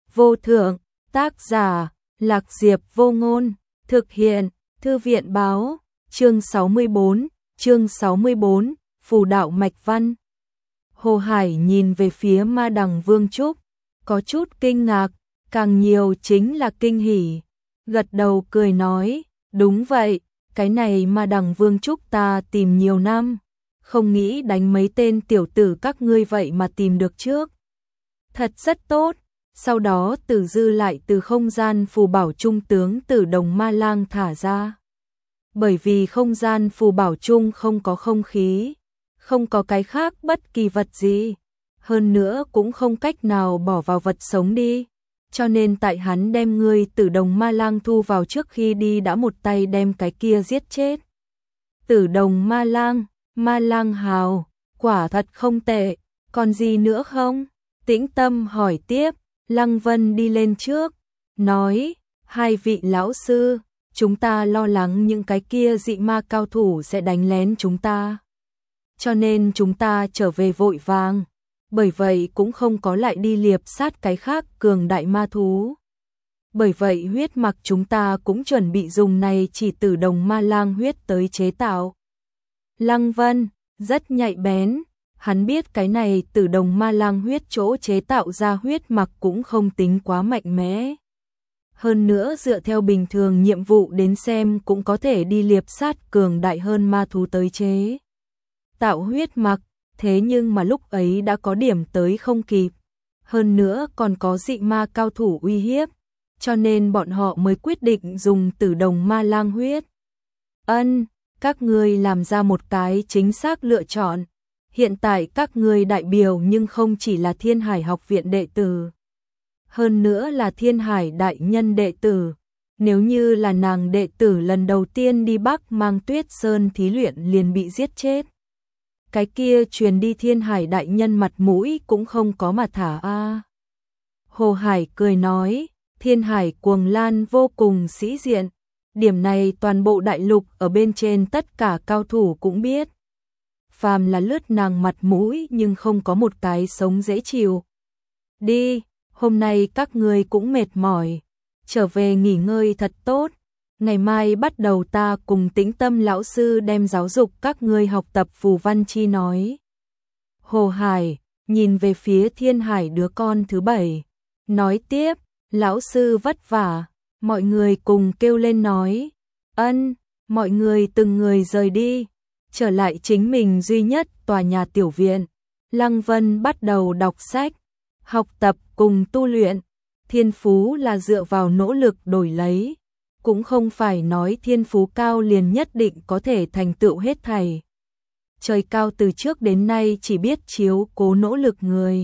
vô thượng, tác giả, Lạc Diệp Vô Ngôn, thực hiện, Thư viện báo, chương 64, Phù đạo mạch văn. Hồ Hải nhìn về phía Ma Đằng Vương Trúc, có chút kinh ngạc, càng nhiều chính là kinh hỉ, gật đầu cười nói, đúng vậy, cái này Ma Đằng Vương Trúc ta tìm nhiều năm, không nghĩ đánh mấy tên tiểu tử các ngươi vậy mà tìm được trước. Thật rất tốt. Sau đó Tử Dư lại từ không gian phù bảo trung tướng Tử Đồng Ma Lang thả ra. Bởi vì không gian phù bảo trung không có không khí, không có cái khác bất kỳ vật gì, hơn nữa cũng không cách nào bỏ vào vật sống đi, cho nên tại hắn đem ngươi Tử Đồng Ma Lang thu vào trước khi đi đã một tay đem cái kia giết chết. Tử Đồng Ma Lang hào, quả thật không tệ, còn gì nữa không? Tĩnh Tâm hỏi tiếp. Lăng Vân đi lên trước, nói, hai vị lão sư, chúng ta lo lắng những cái kia dị ma cao thủ sẽ đánh lén chúng ta. Cho nên chúng ta trở về vội vàng, bởi vậy cũng không có lại đi liệp sát cái khác cường đại ma thú. Bởi vậy huyết mặc chúng ta cũng chuẩn bị dùng này chỉ Tử Đồng Ma Lang huyết tới chế tạo. Lăng Vân, rất nhạy bén. Hắn biết cái này Tử Đồng Ma Lang huyết chỗ chế tạo ra huyết mặc cũng không tính quá mạnh mẽ. Hơn nữa dựa theo bình thường nhiệm vụ đến xem cũng có thể đi liệp sát cường đại hơn ma thú tới chế tạo huyết mặc, thế nhưng mà lúc ấy đã có điểm tới không kịp. Hơn nữa còn có dị ma cao thủ uy hiếp, cho nên bọn họ mới quyết định dùng Tử Đồng Ma Lang huyết. Các ngươi làm ra một cái chính xác lựa chọn. Hiện tại các ngươi đại biểu nhưng không chỉ là Thiên Hải học viện đệ tử, hơn nữa là Thiên Hải đại nhân đệ tử. Nếu như là nàng đệ tử lần đầu tiên đi Bắc Mang Tuyết Sơn thí luyện liền bị giết chết, cái kia truyền đi Thiên Hải đại nhân mặt mũi cũng không có mà thả a. Hồ Hải cười nói, Thiên Hải cuồng lan vô cùng sĩ diện, điểm này toàn bộ đại lục ở bên trên tất cả cao thủ cũng biết. Phàm là lướt nàng mặt mũi nhưng không có một cái sống dễ chịu. Đi, hôm nay các ngươi cũng mệt mỏi, trở về nghỉ ngơi thật tốt. Ngày mai bắt đầu ta cùng Tĩnh Tâm lão sư đem giáo dục các ngươi học tập phù văn chi nói. Hồ Hải nhìn về phía Thiên Hải đứa con thứ 7, nói tiếp, lão sư vất vả, mọi người cùng kêu lên nói, mọi người từng người rời đi. Trở lại chính mình duy nhất tòa nhà tiểu viện, Lăng Vân bắt đầu đọc sách, học tập cùng tu luyện. Thiên phú là dựa vào nỗ lực đổi lấy, cũng không phải nói thiên phú cao liền nhất định có thể thành tựu hết thảy. Trời cao từ trước đến nay chỉ biết chiếu cố nỗ lực người.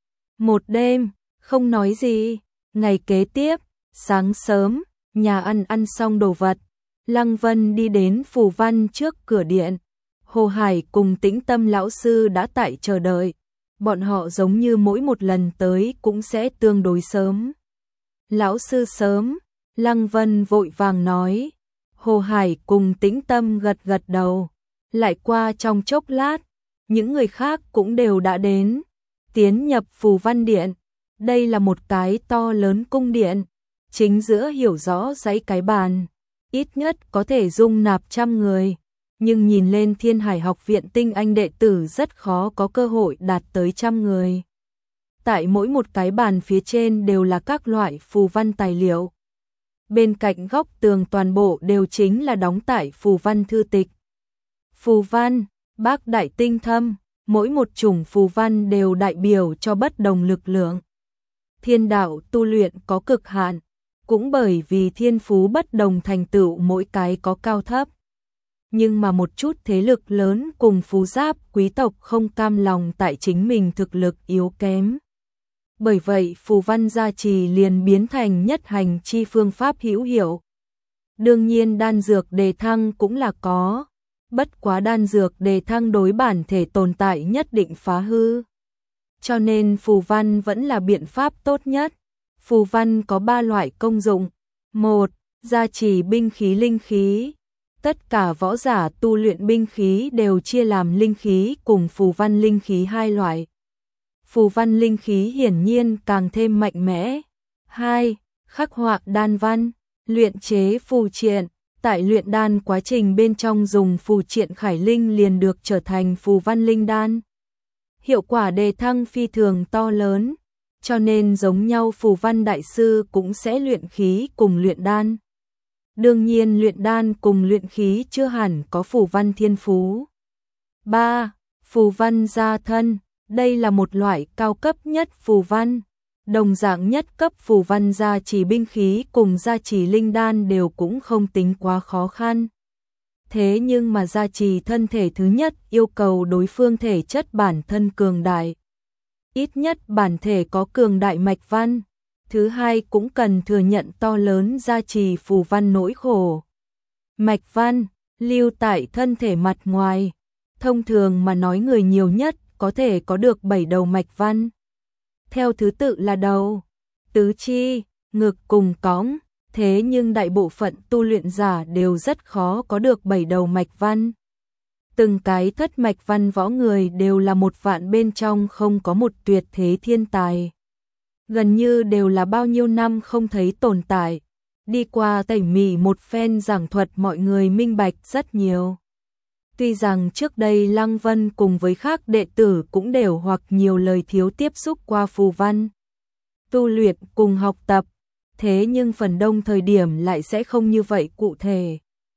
Một đêm, không nói gì, ngày kế tiếp, sáng sớm, nhà ăn xong đồ vật, Lăng Vân đi đến phù văn trước cửa điện. Hồ Hải cùng Tĩnh Tâm lão sư đã tại chờ đợi, bọn họ giống như mỗi một lần tới cũng sẽ tương đối sớm. Lão sư sớm, Lăng Vân vội vàng nói. Hồ Hải cùng Tĩnh Tâm gật gật đầu, lại qua trong chốc lát, những người khác cũng đều đã đến, tiến nhập phù văn điện. Đây là một cái to lớn cung điện, chính giữa hiểu rõ dãy cái bàn, ít nhất có thể dung nạp 100 người. Nhưng nhìn lên Thiên Hải học viện tinh anh đệ tử rất khó có cơ hội đạt tới 100 người. Tại mỗi một cái bàn phía trên đều là các loại phù văn tài liệu. Bên cạnh góc tường toàn bộ đều chính là đóng tải phù văn thư tịch. Phù văn, bác đại tinh thâm, mỗi một chủng phù văn đều đại biểu cho bất đồng lực lượng. Thiên đạo tu luyện có cực hạn, cũng bởi vì thiên phú bất đồng thành tựu mỗi cái có cao thấp. Nhưng mà một chút thế lực lớn cùng phú giáp quý tộc không cam lòng tại chính mình thực lực yếu kém. Bởi vậy phù văn gia trì liền biến thành nhất hành chi phương pháp hữu hiệu. Đương nhiên đan dược đề thăng cũng là có, bất quá đan dược đề thăng đối bản thể tồn tại nhất định phá hư. Cho nên phù văn vẫn là biện pháp tốt nhất. Phù văn có 3 loại công dụng. 1. Gia trì binh khí linh khí. Tất cả võ giả tu luyện binh khí đều chia làm linh khí cùng phù văn linh khí 2 loại. Phù văn linh khí hiển nhiên càng thêm mạnh mẽ, 2. Khắc họa đan văn, luyện chế phù triện. Tại luyện đan quá trình bên trong dùng phù triện khải linh liền được trở thành phù văn linh đan. Hiệu quả đề thăng phi thường to lớn, cho nên giống nhau phù văn đại sư cũng sẽ luyện khí cùng luyện đan. Đương nhiên luyện đan cùng luyện khí chưa hẳn có phù văn thiên phú. 3. Phù văn gia thân, đây là một loại cao cấp nhất phù văn. Đồng dạng nhất cấp phù văn gia trì binh khí cùng gia trì linh đan đều cũng không tính quá khó khăn. Thế nhưng mà gia trì thân thể thứ nhất yêu cầu đối phương thể chất bản thân cường đại. Ít nhất bản thể có cường đại mạch văn. Thứ hai cũng cần thừa nhận to lớn gia trì phù văn nỗi khổ. Mạch văn, lưu tại thân thể mặt ngoài. Thông thường mà nói người nhiều nhất có thể có được 7 đầu mạch văn. Theo thứ tự là đầu, tứ chi, ngực cùng cõng, thế nhưng đại bộ phận tu luyện giả đều rất khó có được 7 đầu mạch văn. Từng cái thất mạch văn võ người đều là một vạn bên trong không có một tuyệt thế thiên tài. Gần như đều là bao nhiêu năm không thấy tồn tại. Đi qua tỉ mỉ một phen giảng thuật mọi người minh bạch rất nhiều. Tuy rằng trước đây Lăng Vân cùng với khác đệ tử cũng đều hoặc nhiều lời thiếu tiếp xúc qua phù văn, tu luyện cùng học tập, thế nhưng phần đông thời điểm lại sẽ không như vậy cụ thể.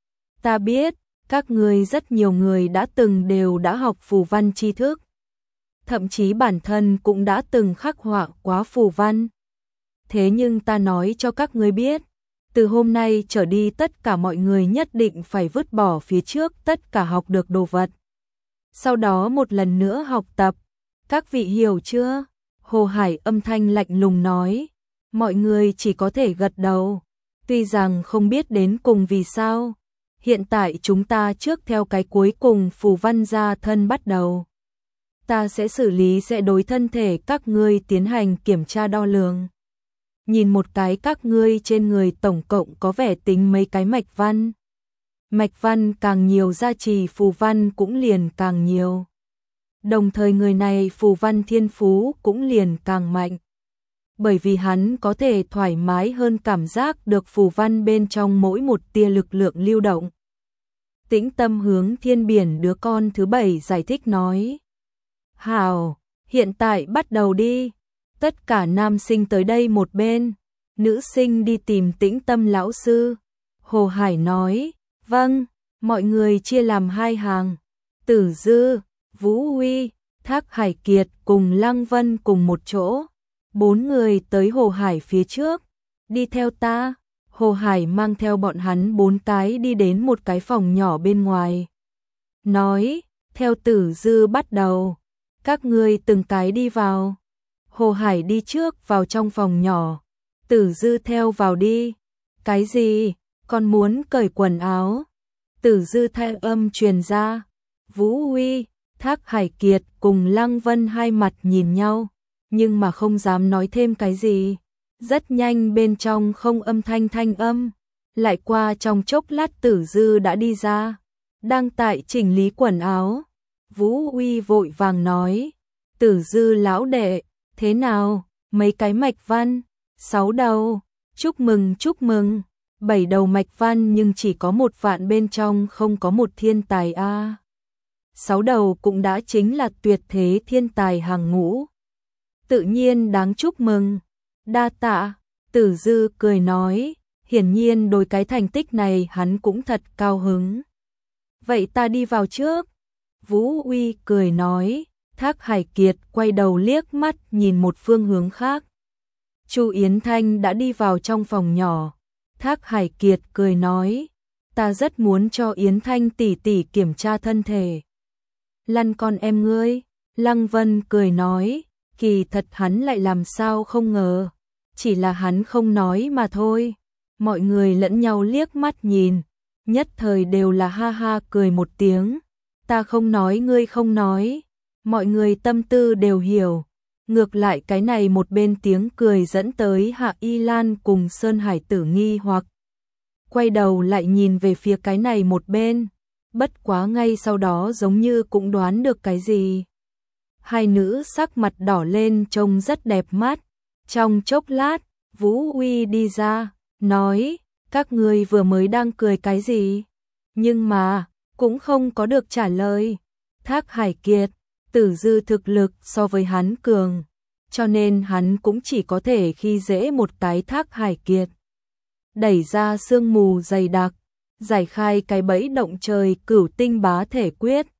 Ta biết, các ngươi rất nhiều người đã từng đều đã học phù văn tri thức, thậm chí bản thân cũng đã từng khắc họa quá phù văn. Thế nhưng ta nói cho các ngươi biết, từ hôm nay trở đi tất cả mọi người nhất định phải vứt bỏ phía trước tất cả học được đồ vật. Sau đó một lần nữa học tập. Các vị hiểu chưa? Hồ Hải âm thanh lạnh lùng nói. Mọi người chỉ có thể gật đầu. Tuy rằng không biết đến cùng vì sao. Hiện tại chúng ta trước theo cái cuối cùng phù văn gia thân bắt đầu. Ta sẽ xử lý sẽ đối thân thể các ngươi tiến hành kiểm tra đo lường. Nhìn một cái các ngươi trên người tổng cộng có vẻ tính mấy cái mạch văn. Mạch văn càng nhiều gia trì phù văn cũng liền càng nhiều. Đồng thời người này phù văn thiên phú cũng liền càng mạnh. Bởi vì hắn có thể thoải mái hơn cảm giác được phù văn bên trong mỗi một tia lực lượng lưu động. Tĩnh Tâm hướng Thiên Biển đứa con thứ 7 giải thích nói. Hảo, hiện tại bắt đầu đi. Tất cả nam sinh tới đây một bên, nữ sinh đi tìm Tĩnh Tâm lão sư. Hồ Hải nói, vâng, mọi người chia làm 2 hàng. Tử Dư, Vũ Huy, Thác Hải Kiệt cùng Lăng Vân cùng một chỗ. 4 người tới Hồ Hải phía trước, đi theo ta. Hồ Hải mang theo bọn hắn 4 cái đi đến một cái phòng nhỏ bên ngoài. Nói, theo Tử Dư bắt đầu, các ngươi từng cái đi vào. Hồ Hải đi trước vào trong phòng nhỏ, Tử Dư theo vào đi. Cái gì? Con muốn cởi quần áo? Tử Dư thanh âm truyền ra. Vũ Huy, Thác Hải Kiệt cùng Lăng Vân hai mặt nhìn nhau, nhưng mà không dám nói thêm cái gì. Rất nhanh bên trong không âm thanh âm. Lại qua trong chốc lát Tử Dư đã đi ra, đang tại chỉnh lý quần áo. Vũ Huy vội vàng nói, Tử Dư lão đệ, thế nào, mấy cái mạch văn? 6 đầu, chúc mừng, 7 đầu mạch văn nhưng chỉ có 1 vạn bên trong không có một thiên tài a. 6 đầu cũng đã chính là tuyệt thế thiên tài hàng ngũ. Tự nhiên đáng chúc mừng. Đa tạ, Tử Dư cười nói, hiển nhiên đối cái thành tích này hắn cũng thật cao hứng. Vậy ta đi vào trước. Vũ Uy cười nói. Thác Hải Kiệt quay đầu liếc mắt nhìn một phương hướng khác. Chu Yến Thanh đã đi vào trong phòng nhỏ. Thác Hải Kiệt cười nói, ta rất muốn cho Yến Thanh tỷ tỷ kiểm tra thân thể. Lăn con em ngươi. Lăng Vân cười nói, kỳ thật hắn lại làm sao không ngờ. Chỉ là hắn không nói mà thôi. Mọi người lẫn nhau liếc mắt nhìn, nhất thời đều là ha ha cười một tiếng. Ta không nói ngươi không nói. Mọi người tâm tư đều hiểu. Ngược lại cái này một bên tiếng cười dẫn tới Hạ Y Lan cùng Sơn Hải Tử nghi hoặc. Quay đầu lại nhìn về phía cái này một bên. Bất quá ngay sau đó giống như cũng đoán được cái gì. Hai nữ sắc mặt đỏ lên trông rất đẹp mắt. Trong chốc lát, Vũ Uy đi ra, nói, các ngươi vừa mới đang cười cái gì? Nhưng mà, cũng không có được trả lời. Thác Hải Kiệt, Tử Dư thực lực so với hắn cường, cho nên hắn cũng chỉ có thể khi dễ một cái Thác Hải Kiệt. Đẩy ra sương mù dày đặc, giải khai cái bẫy động trời Cửu Tinh Bá Thể Quyết,